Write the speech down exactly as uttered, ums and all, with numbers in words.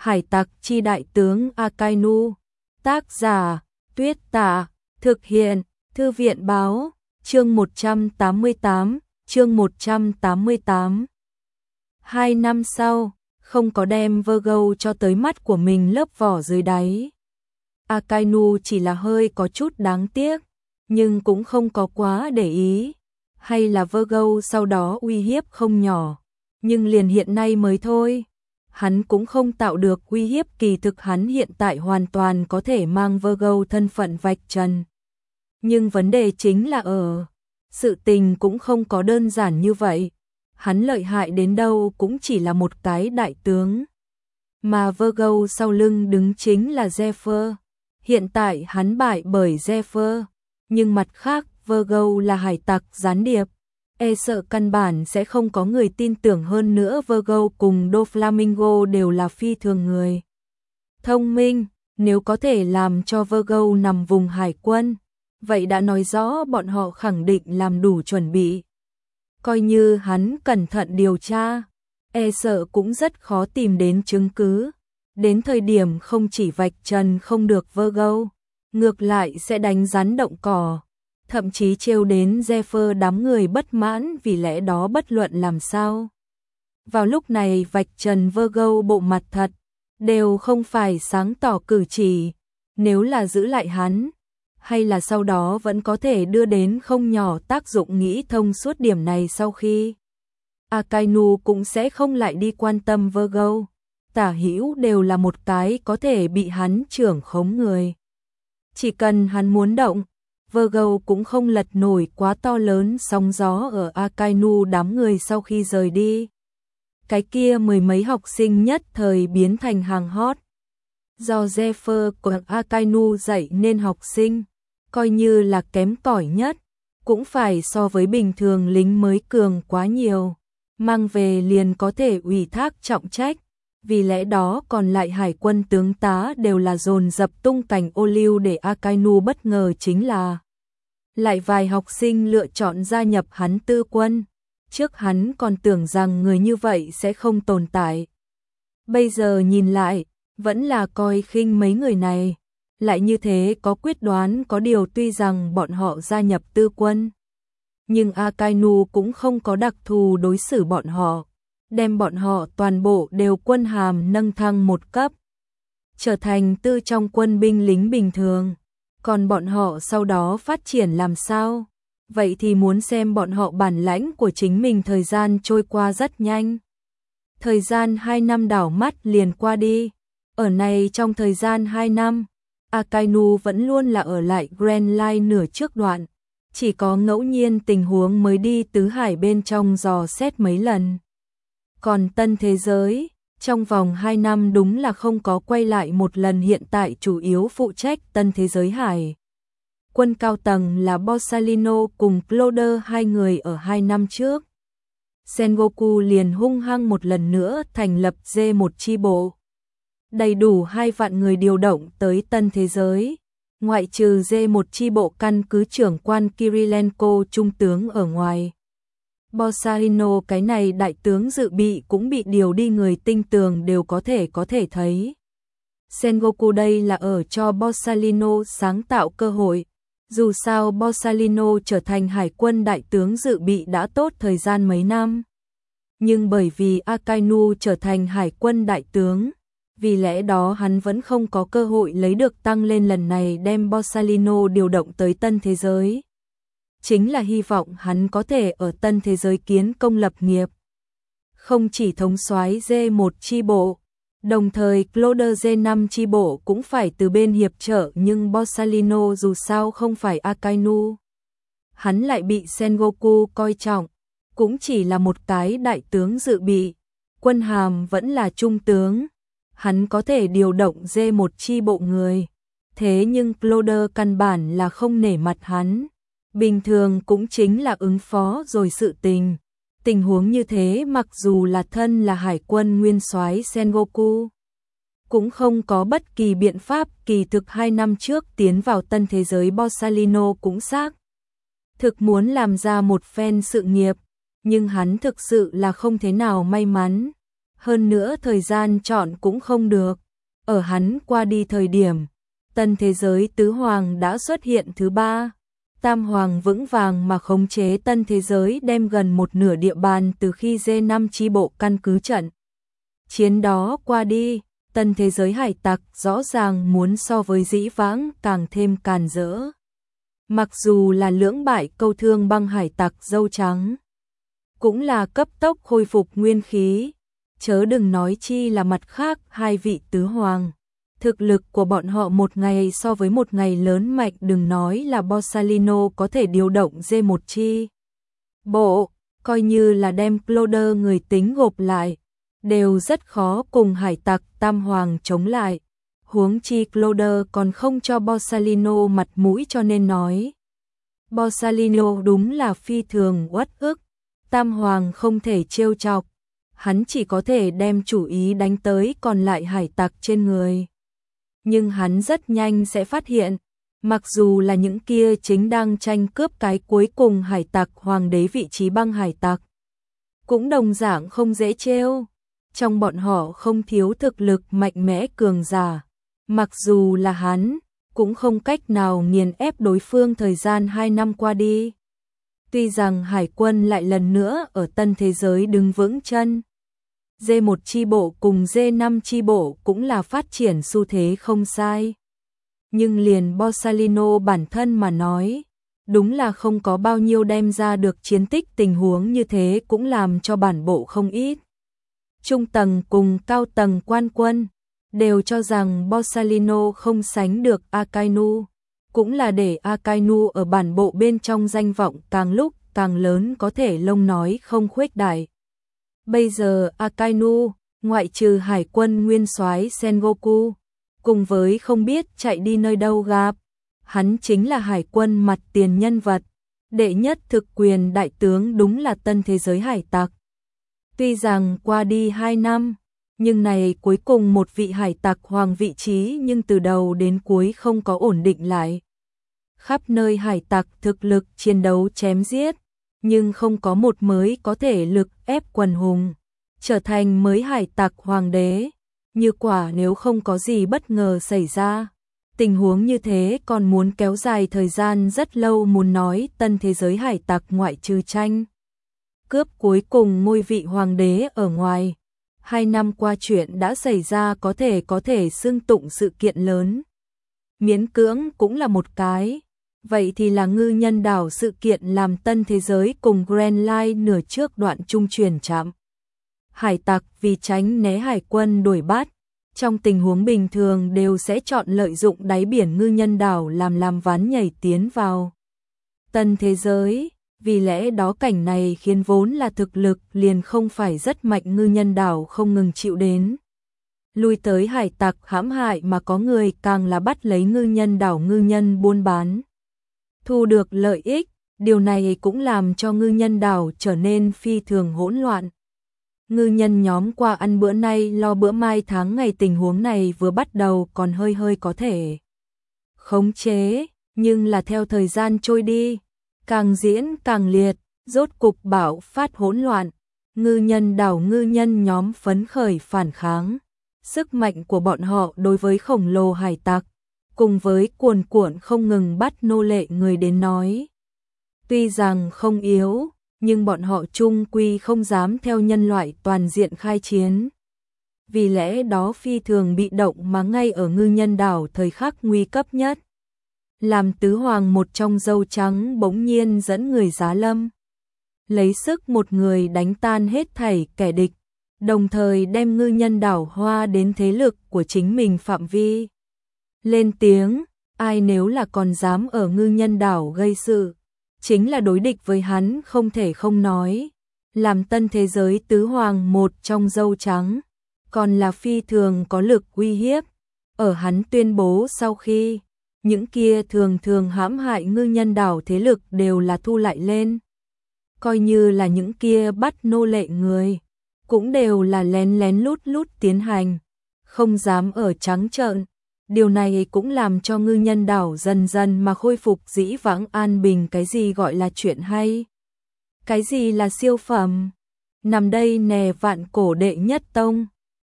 Hải tặc chi đại tướng Akainu. Tác giả Tuyết Tạ. Thực hiện Thư viện báo. Chương một trăm tám mươi tám. Chương một trăm tám mươi tám. Hai năm sau, không có đem Virgo cho tới mắt của mình lớp vỏ dưới đáy. Akainu chỉ là hơi có chút đáng tiếc, nhưng cũng không có quá để ý. Hay là Virgo sau đó uy hiếp không nhỏ, nhưng liền hiện nay mới thôi. Hắn cũng không tạo được uy hiếp, kỳ thực hắn hiện tại hoàn toàn có thể mang Virgo thân phận vạch trần. Nhưng vấn đề chính là ở, sự tình cũng không có đơn giản như vậy. Hắn lợi hại đến đâu cũng chỉ là một cái đại tướng. Mà Virgo sau lưng đứng chính là Zephyr. Hiện tại hắn bại bởi Zephyr, nhưng mặt khác Virgo là hải tặc gián điệp. E sợ căn bản sẽ không có người tin tưởng, hơn nữa Virgo cùng Doflamingo đều là phi thường người thông minh, nếu có thể làm cho Virgo nằm vùng hải quân, vậy đã nói rõ bọn họ khẳng định làm đủ chuẩn bị. Coi như hắn cẩn thận điều tra, e sợ cũng rất khó tìm đến chứng cứ. Đến thời điểm không chỉ vạch trần không được Virgo, ngược lại sẽ đánh rắn động cỏ, thậm chí trêu đến Zephyr đám người bất mãn, vì lẽ đó bất luận làm sao. Vào lúc này vạch trần Virgo bộ mặt thật, đều không phải sáng tỏ cử chỉ, nếu là giữ lại hắn, hay là sau đó vẫn có thể đưa đến không nhỏ tác dụng. Nghĩ thông suốt điểm này sau khi, Akainu cũng sẽ không lại đi quan tâm Virgo, tả hữu đều là một cái có thể bị hắn trưởng khống người. Chỉ cần hắn muốn động, Virgo cũng không lật nổi quá to lớn sóng gió ở Akainu đám người sau khi rời đi. Cái kia mười mấy học sinh nhất thời biến thành hàng hot. Do Zephyr của Akainu dạy nên học sinh, coi như là kém cỏi nhất, cũng phải so với bình thường lính mới cường quá nhiều. Mang về liền có thể ủy thác trọng trách, vì lẽ đó còn lại hải quân tướng tá đều là dồn dập tung cành ô liu để Akainu bất ngờ chính là lại vài học sinh lựa chọn gia nhập hắn tư quân. Trước hắn còn tưởng rằng người như vậy sẽ không tồn tại. Bây giờ nhìn lại, vẫn là coi khinh mấy người này. Lại như thế có quyết đoán, có điều tuy rằng bọn họ gia nhập tư quân, nhưng Akainu cũng không có đặc thù đối xử bọn họ, đem bọn họ toàn bộ đều quân hàm nâng thăng một cấp, trở thành tư trong quân binh lính bình thường. Còn bọn họ sau đó phát triển làm sao? Vậy thì muốn xem bọn họ bản lãnh của chính mình. Thời gian trôi qua rất nhanh. Thời gian hai năm đảo mắt liền qua đi. Ở này trong thời gian hai năm, Akainu vẫn luôn là ở lại Grand Line nửa trước đoạn. Chỉ có ngẫu nhiên tình huống mới đi tứ hải bên trong dò xét mấy lần. Còn tân thế giới, trong vòng hai năm đúng là không có quay lại một lần. Hiện tại chủ yếu phụ trách tân thế giới hải quân cao tầng là Borsalino cùng Cloder, hai người ở hai năm trước. Sengoku liền hung hăng một lần nữa thành lập G một chi bộ. Đầy đủ hai vạn người điều động tới tân thế giới. Ngoại trừ G một chi bộ căn cứ trưởng quan Kirilenko trung tướng ở ngoài, Borsalino cái này đại tướng dự bị cũng bị điều đi, người tinh tường đều có thể có thể thấy. Sengoku đây là ở cho Borsalino sáng tạo cơ hội. Dù sao Borsalino trở thành hải quân đại tướng dự bị đã tốt thời gian mấy năm. Nhưng bởi vì Akainu trở thành hải quân đại tướng, vì lẽ đó hắn vẫn không có cơ hội lấy được tăng lên. Lần này đem Borsalino điều động tới tân thế giới, chính là hy vọng hắn có thể ở tân thế giới kiến công lập nghiệp. Không chỉ thống soái G một chi bộ, đồng thời Cloder G năm chi bộ cũng phải từ bên hiệp trợ, nhưng Borsalino dù sao không phải Akainu. Hắn lại bị Sengoku coi trọng, cũng chỉ là một cái đại tướng dự bị, quân hàm vẫn là trung tướng. Hắn có thể điều động G một chi bộ người, thế nhưng Cloder căn bản là không nể mặt hắn. Bình thường cũng chính là ứng phó rồi sự tình. Tình huống như thế mặc dù là thân là hải quân nguyên soái Sengoku, cũng không có bất kỳ biện pháp. Kỳ thực hai năm trước tiến vào tân thế giới, Borsalino cũng xác thực muốn làm ra một phen sự nghiệp, nhưng hắn thực sự là không thế nào may mắn. Hơn nữa thời gian chọn cũng không được. Ở hắn qua đi thời điểm, tân thế giới tứ hoàng đã xuất hiện thứ ba. Tam hoàng vững vàng mà khống chế tân thế giới, đem gần một nửa địa bàn từ khi D năm chi bộ căn cứ trận. Chiến đó qua đi, tân thế giới hải tặc rõ ràng muốn so với dĩ vãng càng thêm càn rỡ. Mặc dù là lưỡng bại câu thương băng hải tặc dâu trắng, cũng là cấp tốc khôi phục nguyên khí, chớ đừng nói chi là mặt khác hai vị tứ hoàng. Thực lực của bọn họ một ngày so với một ngày lớn mạnh, đừng nói là Borsalino có thể điều động D một chi bộ, coi như là đem Cloder người tính gộp lại, đều rất khó cùng hải tặc tam hoàng chống lại. Huống chi Cloder còn không cho Borsalino mặt mũi, cho nên nói Borsalino đúng là phi thường uất ức, tam hoàng không thể trêu chọc, hắn chỉ có thể đem chủ ý đánh tới còn lại hải tặc trên người. Nhưng hắn rất nhanh sẽ phát hiện, mặc dù là những kia chính đang tranh cướp cái cuối cùng hải tặc hoàng đế vị trí băng hải tặc, cũng đồng dạng không dễ trêu. Trong bọn họ không thiếu thực lực mạnh mẽ cường giả, mặc dù là hắn, cũng không cách nào nghiền ép đối phương. Thời gian hai năm qua đi, tuy rằng hải quân lại lần nữa ở tân thế giới đứng vững chân, D một chi bộ cùng D năm chi bộ cũng là phát triển xu thế không sai. Nhưng liền Borsalino bản thân mà nói, đúng là không có bao nhiêu đem ra được chiến tích, tình huống như thế cũng làm cho bản bộ không ít trung tầng cùng cao tầng quan quân đều cho rằng Borsalino không sánh được Akainu, cũng là để Akainu ở bản bộ bên trong danh vọng càng lúc càng lớn, có thể lông nói không khuếch đại. Bây giờ Akainu, ngoại trừ hải quân nguyên soái Sengoku, cùng với không biết chạy đi nơi đâu gặp, hắn chính là hải quân mặt tiền nhân vật, đệ nhất thực quyền đại tướng, đúng là tân thế giới hải tặc. Tuy rằng qua đi hai năm, nhưng này cuối cùng một vị hải tặc hoàng vị trí, nhưng từ đầu đến cuối không có ổn định lại. Khắp nơi hải tặc thực lực chiến đấu chém giết, nhưng không có một mới có thể lực ép quần hùng, trở thành mới hải tặc hoàng đế. Như quả nếu không có gì bất ngờ xảy ra, tình huống như thế còn muốn kéo dài thời gian rất lâu. Muốn nói tân thế giới hải tặc ngoại trừ tranh cướp cuối cùng ngôi vị hoàng đế ở ngoài, hai năm qua chuyện đã xảy ra có thể có thể xưng tụng sự kiện lớn. Miễn cưỡng cũng là một cái. Vậy thì là ngư nhân đảo sự kiện, làm tân thế giới cùng Grand Line nửa trước đoạn trung chuyển chạm. Hải tặc vì tránh né hải quân đuổi bắt, trong tình huống bình thường đều sẽ chọn lợi dụng đáy biển ngư nhân đảo làm làm ván nhảy tiến vào tân thế giới. Vì lẽ đó cảnh này khiến vốn là thực lực liền không phải rất mạnh ngư nhân đảo không ngừng chịu đến lui tới hải tặc hãm hại, mà có người càng là bắt lấy ngư nhân đảo ngư nhân buôn bán, thu được lợi ích. Điều này cũng làm cho ngư nhân đảo trở nên phi thường hỗn loạn. Ngư nhân nhóm qua ăn bữa nay lo bữa mai, tháng ngày, tình huống này vừa bắt đầu còn hơi hơi có thể khống chế, nhưng là theo thời gian trôi đi, càng diễn càng liệt, rốt cục bạo phát hỗn loạn. Ngư nhân đảo ngư nhân nhóm phấn khởi phản kháng, sức mạnh của bọn họ đối với khổng lồ hải tặc, cùng với cuồn cuộn không ngừng bắt nô lệ người đến nói, tuy rằng không yếu, nhưng bọn họ chung quy không dám theo nhân loại toàn diện khai chiến. Vì lẽ đó phi thường bị động, mà ngay ở ngư nhân đảo thời khắc nguy cấp nhất, làm tứ hoàng một trong dâu trắng bỗng nhiên dẫn người giá lâm, lấy sức một người đánh tan hết thảy kẻ địch, đồng thời đem ngư nhân đảo hoa đến thế lực của chính mình phạm vi. Lên tiếng, ai nếu là còn dám ở ngư nhân đảo gây sự, chính là đối địch với hắn, không thể không nói. Làm tân thế giới tứ hoàng một trong dâu trắng, còn là phi thường có lực uy hiếp. Ở hắn tuyên bố sau khi, những kia thường thường hãm hại ngư nhân đảo thế lực đều là thu lại lên. Coi như là những kia bắt nô lệ người, cũng đều là lén lén lút lút tiến hành, không dám ở trắng trợn. Điều này cũng làm cho ngư nhân đảo dần dần mà khôi phục dĩ vãng an bình. Cái gì gọi là chuyện hay? Cái gì là siêu phẩm? nằm đây nè vạn cổ đệ nhất tông.